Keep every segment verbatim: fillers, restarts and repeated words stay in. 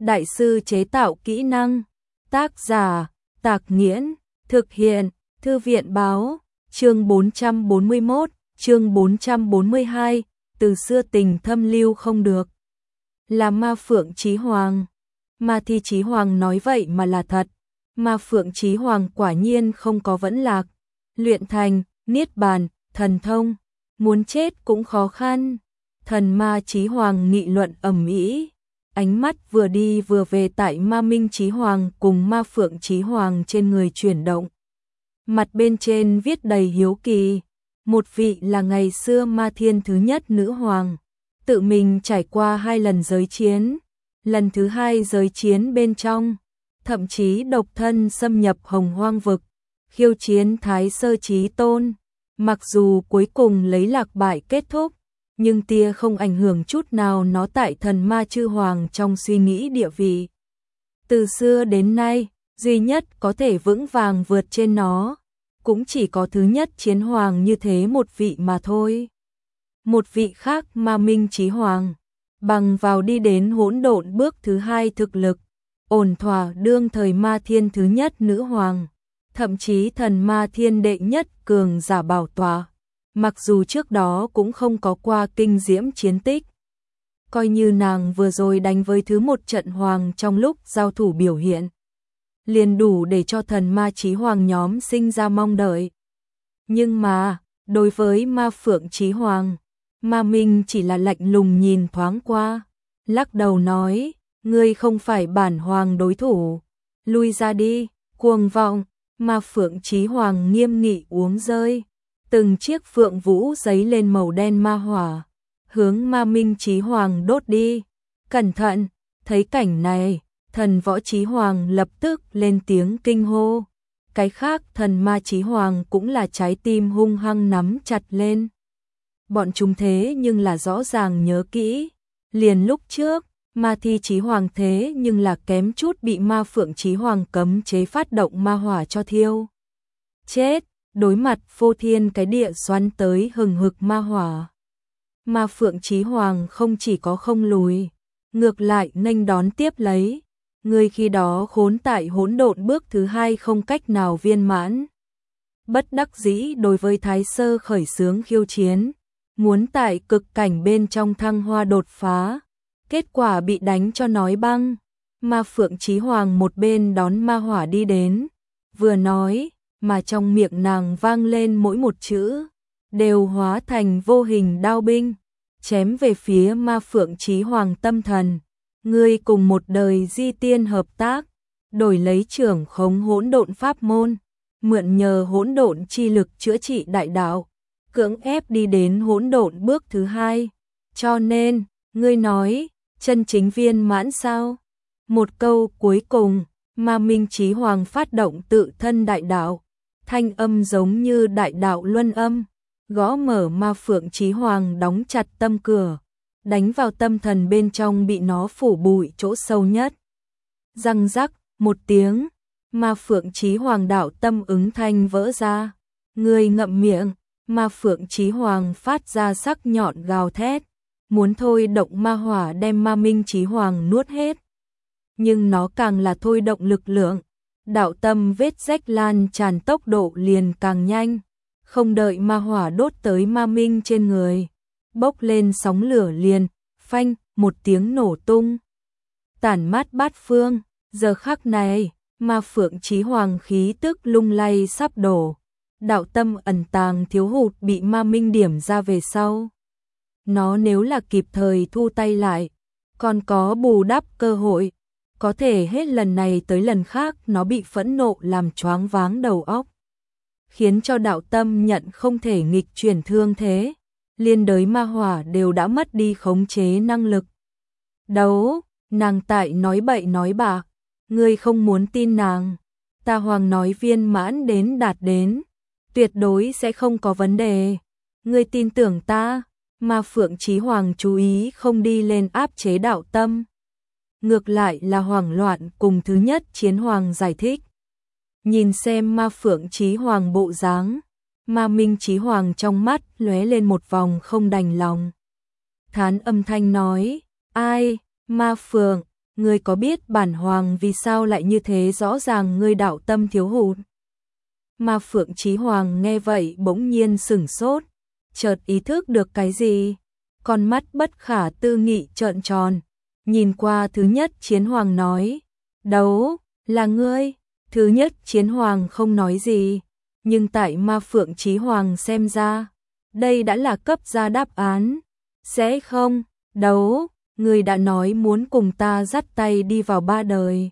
Đại sư chế tạo kỹ năng. Tác giả, Tạc Nghiễn, thực hiện, Thư viện Báo, chương bốn trăm bốn mươi mốt, chương bốn trăm bốn mươi hai, từ xưa tình thâm lưu không được. Là Ma Phượng Chí Hoàng. Ma Thi Chí Hoàng nói vậy mà là thật. Ma Phượng Chí Hoàng quả nhiên không có vẫn lạc, luyện thành, niết bàn, thần thông, muốn chết cũng khó khăn. Thần Ma Chí Hoàng nghị luận ầm ĩ, ánh mắt vừa đi vừa về tại Ma Minh Chí Hoàng cùng Ma Phượng Chí Hoàng trên người chuyển động. Mặt bên trên viết đầy hiếu kỳ, một vị là ngày xưa Ma Thiên thứ nhất nữ hoàng, tự mình trải qua hai lần giới chiến, lần thứ hai giới chiến bên trong, thậm chí độc thân xâm nhập Hồng Hoang vực, khiêu chiến Thái Sơ Chí Tôn, mặc dù cuối cùng lấy lạc bại kết thúc, nhưng tia không ảnh hưởng chút nào nó tại thần ma chư hoàng trong suy nghĩ địa vị. Từ xưa đến nay, duy nhất có thể vững vàng vượt trên nó, cũng chỉ có thứ nhất chiến hoàng như thế một vị mà thôi. Một vị khác Ma Minh Chí Hoàng, bằng vào đi đến hỗn độn bước thứ hai thực lực, ổn thỏa đương thời Ma Thiên thứ nhất nữ hoàng, thậm chí thần Ma Thiên đệ nhất cường giả bảo tọa. Mặc dù trước đó cũng không có qua kinh diễm chiến tích, coi như nàng vừa rồi đánh với thứ một trận hoàng trong lúc giao thủ biểu hiện, liền đủ để cho thần Ma Chí Hoàng nhóm sinh ra mong đợi. Nhưng mà, đối với Ma Phượng Chí Hoàng, Ma Minh chỉ là lạnh lùng nhìn thoáng qua, lắc đầu nói, ngươi không phải bản hoàng đối thủ, lui ra đi, cuồng vọng. Ma Phượng Chí Hoàng nghiêm nghị uống rơi, từng chiếc phượng vũ giấy lên màu đen ma hỏa, hướng Ma Minh Chí Hoàng đốt đi. Cẩn thận, thấy cảnh này, thần Võ Chí Hoàng lập tức lên tiếng kinh hô. Cái khác thần Ma Chí Hoàng cũng là trái tim hung hăng nắm chặt lên. Bọn chúng thế nhưng là rõ ràng nhớ kỹ, liền lúc trước, Ma Thi Chí Hoàng thế nhưng là kém chút bị Ma Phượng Chí Hoàng cấm chế phát động ma hỏa cho thiêu chết, đối mặt phô thiên cái địa xoắn tới hừng hực ma hỏa. Ma Phượng Chí Hoàng không chỉ có không lùi, ngược lại nghênh đón tiếp lấy, người khi đó khốn tại hỗn độn bước thứ hai không cách nào viên mãn. Bất đắc dĩ đối với Thái Sơ khởi xướng khiêu chiến, muốn tại cực cảnh bên trong thăng hoa đột phá, kết quả bị đánh cho nói băng. Ma Phượng Chí Hoàng một bên đón ma hỏa đi đến, vừa nói, mà trong miệng nàng vang lên mỗi một chữ, đều hóa thành vô hình đao binh, chém về phía Ma Phượng Chí Hoàng tâm thần. Ngươi cùng một đời di tiên hợp tác, đổi lấy trưởng khống hỗn độn pháp môn, mượn nhờ hỗn độn chi lực chữa trị đại đạo, cưỡng ép đi đến hỗn độn bước thứ hai. Cho nên, ngươi nói, chân chính viên mãn sao? Một câu cuối cùng, Ma Minh Chí Hoàng phát động tự thân đại đạo, thanh âm giống như đại đạo luân âm, gõ mở Ma Phượng Chí Hoàng đóng chặt tâm cửa, đánh vào tâm thần bên trong bị nó phủ bụi chỗ sâu nhất. Răng rắc, một tiếng, Ma Phượng Chí Hoàng đạo tâm ứng thanh vỡ ra. Người ngậm miệng, Ma Phượng Chí Hoàng phát ra sắc nhọn gào thét, muốn thôi động ma hỏa đem Ma Minh Chí Hoàng nuốt hết. Nhưng nó càng là thôi động lực lượng, đạo tâm vết rách lan tràn tốc độ liền càng nhanh, không đợi ma hỏa đốt tới Ma Minh trên người, bốc lên sóng lửa liền, phanh, một tiếng nổ tung, tản mát bát phương. Giờ khắc này, Ma Phượng Chí Hoàng khí tức lung lay sắp đổ, đạo tâm ẩn tàng thiếu hụt bị Ma Minh điểm ra về sau. Nó nếu là kịp thời thu tay lại, còn có bù đắp cơ hội, có thể hết lần này tới lần khác nó bị phẫn nộ làm choáng váng đầu óc, khiến cho đạo tâm nhận không thể nghịch chuyển thương thế, liên đới ma hỏa đều đã mất đi khống chế năng lực. Đấu, nàng tại nói bậy nói bạ, ngươi không muốn tin nàng, ta Hoàng nói viên mãn đến đạt đến, tuyệt đối sẽ không có vấn đề, ngươi tin tưởng ta. Ma Phượng Chí Hoàng chú ý không đi lên áp chế đạo tâm, ngược lại là hoảng loạn cùng thứ nhất chiến hoàng giải thích. Nhìn xem Ma Phượng Chí Hoàng bộ dáng, Ma Minh Chí Hoàng trong mắt lóe lên một vòng không đành lòng. Thán âm thanh nói, ai, Ma Phượng, ngươi có biết bản hoàng vì sao lại như thế, rõ ràng ngươi đạo tâm thiếu hụt. Ma Phượng Chí Hoàng nghe vậy bỗng nhiên sửng sốt, chợt ý thức được cái gì, con mắt bất khả tư nghị trợn tròn, nhìn qua Thứ Nhất Chiến Hoàng nói, đấu, là ngươi. Thứ Nhất Chiến Hoàng không nói gì, nhưng tại Ma Phượng Chí Hoàng xem ra, đây đã là cấp ra đáp án. Sẽ không, đấu, ngươi đã nói muốn cùng ta dắt tay đi vào ba đời.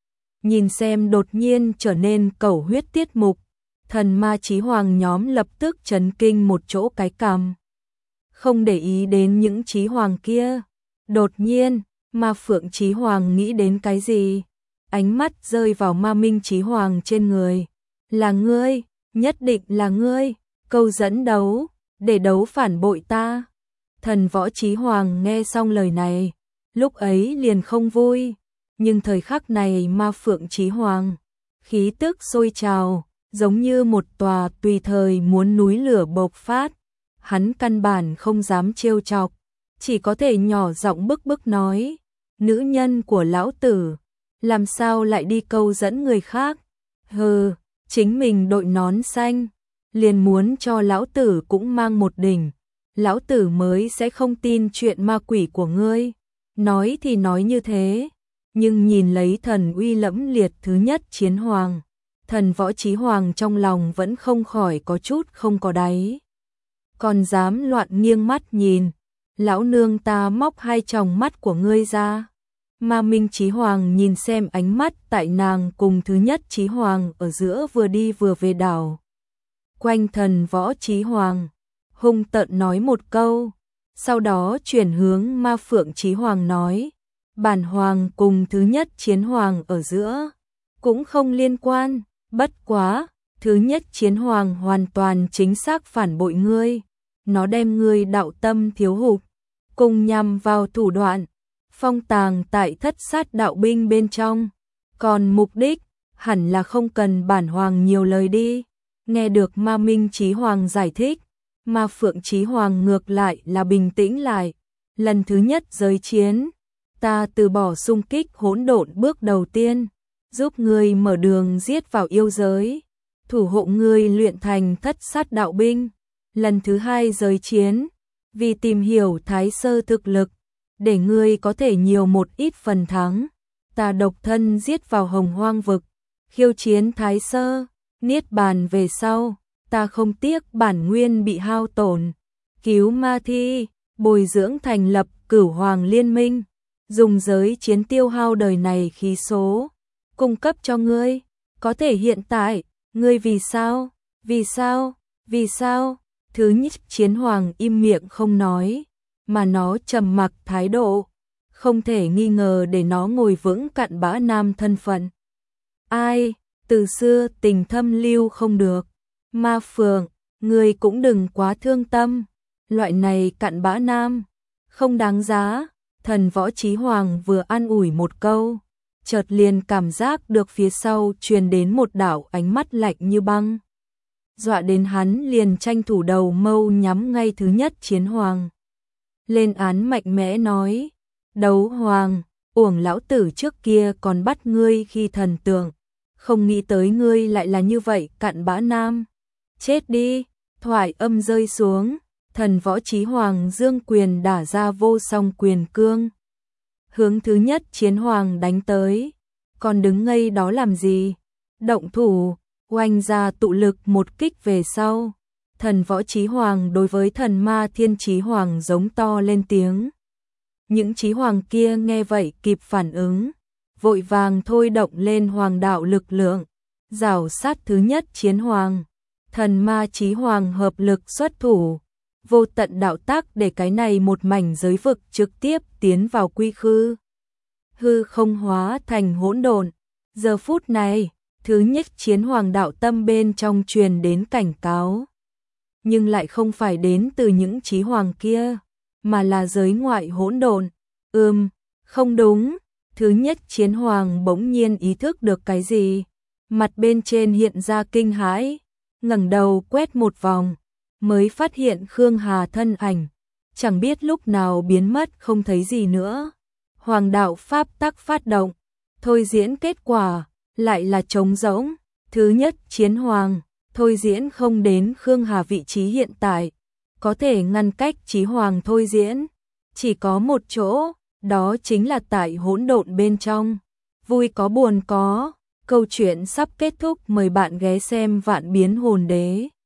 Nhìn xem đột nhiên trở nên cẩu huyết tiết mục, thần ma Chí Hoàng nhóm lập tức chấn kinh một chỗ cái cằm. Không để ý đến những Chí Hoàng kia, đột nhiên, Ma Phượng Chí Hoàng nghĩ đến cái gì? Ánh mắt rơi vào Ma Minh Chí Hoàng trên người. Là ngươi, nhất định là ngươi, câu dẫn đấu, để đấu phản bội ta. Thần Võ Chí Hoàng nghe xong lời này, lúc ấy liền không vui, nhưng thời khắc này Ma Phượng Chí Hoàng, khí tức sôi trào, giống như một tòa tùy thời muốn núi lửa bộc phát. Hắn căn bản không dám trêu chọc, chỉ có thể nhỏ giọng bức bức nói, nữ nhân của lão tử, làm sao lại đi câu dẫn người khác? Hừ, chính mình đội nón xanh, liền muốn cho lão tử cũng mang một đỉnh, lão tử mới sẽ không tin chuyện ma quỷ của ngươi. Nói thì nói như thế, nhưng nhìn lấy thần uy lẫm liệt Thứ Nhất Chiến Hoàng, thần Võ Chí Hoàng trong lòng vẫn không khỏi có chút không có đáy. Còn dám loạn nghiêng mắt nhìn, lão nương ta móc hai tròng mắt của ngươi ra. Ma Minh Chí Hoàng nhìn xem ánh mắt tại nàng cùng Thứ Nhất Chí Hoàng ở giữa vừa đi vừa về đảo quanh thần Võ Chí Hoàng, hung tợn nói một câu, sau đó chuyển hướng Ma Phượng Chí Hoàng nói, bản hoàng cùng Thứ Nhất Chiến Hoàng ở giữa cũng không liên quan, bất quá, Thứ Nhất Chiến Hoàng hoàn toàn chính xác phản bội ngươi, nó đem ngươi đạo tâm thiếu hụt, cùng nhằm vào thủ đoạn, phong tàng tại thất sát đạo binh bên trong, còn mục đích, hẳn là không cần bản hoàng nhiều lời đi. Nghe được Ma Minh Chí Hoàng giải thích, Ma Phượng Chí Hoàng ngược lại là bình tĩnh lại, lần thứ nhất giới chiến, ta từ bỏ xung kích hỗn độn bước đầu tiên, giúp ngươi mở đường giết vào yêu giới, thủ hộ ngươi luyện thành thất sát đạo binh, lần thứ hai giới chiến, vì tìm hiểu Thái Sơ thực lực, để ngươi có thể nhiều một ít phần thắng, ta độc thân giết vào Hồng Hoang vực, khiêu chiến Thái Sơ, niết bàn về sau, ta không tiếc bản nguyên bị hao tổn, cứu ma thi, bồi dưỡng thành lập Cửu Hoàng Liên Minh, dùng giới chiến tiêu hao đời này khí số, cung cấp cho ngươi, có thể hiện tại, ngươi vì sao, vì sao, vì sao, Thứ Nhất Chiến Hoàng im miệng không nói, mà nó trầm mặc thái độ, không thể nghi ngờ để nó ngồi vững cặn bã nam thân phận. Ai, từ xưa tình thâm lưu không được, Ma Phượng, ngươi cũng đừng quá thương tâm, loại này cặn bã nam, không đáng giá. Thần Võ Chí Hoàng vừa an ủi một câu, chợt liền cảm giác được phía sau truyền đến một đạo ánh mắt lạnh như băng, dọa đến hắn liền tranh thủ đầu mâu nhắm ngay Thứ Nhất Chiến Hoàng. Lên án mạnh mẽ nói, đấu hoàng, uổng lão tử trước kia còn bắt ngươi khi thần tượng, không nghĩ tới ngươi lại là như vậy cặn bã nam, chết đi. Thoại âm rơi xuống, thần Võ Chí Hoàng dương quyền đả ra vô song quyền cương, hướng Thứ Nhất Chiến Hoàng đánh tới, còn đứng ngây đó làm gì, động thủ, oanh ra tụ lực một kích về sau. Thần Võ Chí Hoàng đối với thần Ma Thiên Chí Hoàng giống to lên tiếng. Những Chí Hoàng kia nghe vậy kịp phản ứng, vội vàng thôi động lên hoàng đạo lực lượng, rảo sát Thứ Nhất Chiến Hoàng. Thần Ma Chí Hoàng hợp lực xuất thủ, vô tận đạo tác để cái này một mảnh giới vực trực tiếp tiến vào quy khư. Hư không hóa thành hỗn độn. Giờ phút này, Thứ Nhất Chiến Hoàng đạo tâm bên trong truyền đến cảnh cáo, nhưng lại không phải đến từ những Chí Hoàng kia, mà là giới ngoại hỗn độn. Ừm, không đúng. Thứ Nhất Chiến Hoàng bỗng nhiên ý thức được cái gì, mặt bên trên hiện ra kinh hãi, ngẩng đầu quét một vòng, mới phát hiện Khương Hà thân ảnh, chẳng biết lúc nào biến mất không thấy gì nữa. Hoàng đạo pháp tắc phát động, thôi diễn kết quả, lại là trống rỗng. Thứ nhất chiến hoàng, thôi diễn không đến Khương Hà vị trí hiện tại, có thể ngăn cách chí hoàng thôi diễn. Chỉ có một chỗ, đó chính là tại hỗn độn bên trong. Vui có buồn có, câu chuyện sắp kết thúc, mời bạn ghé xem Vạn Biến Hồn Đế.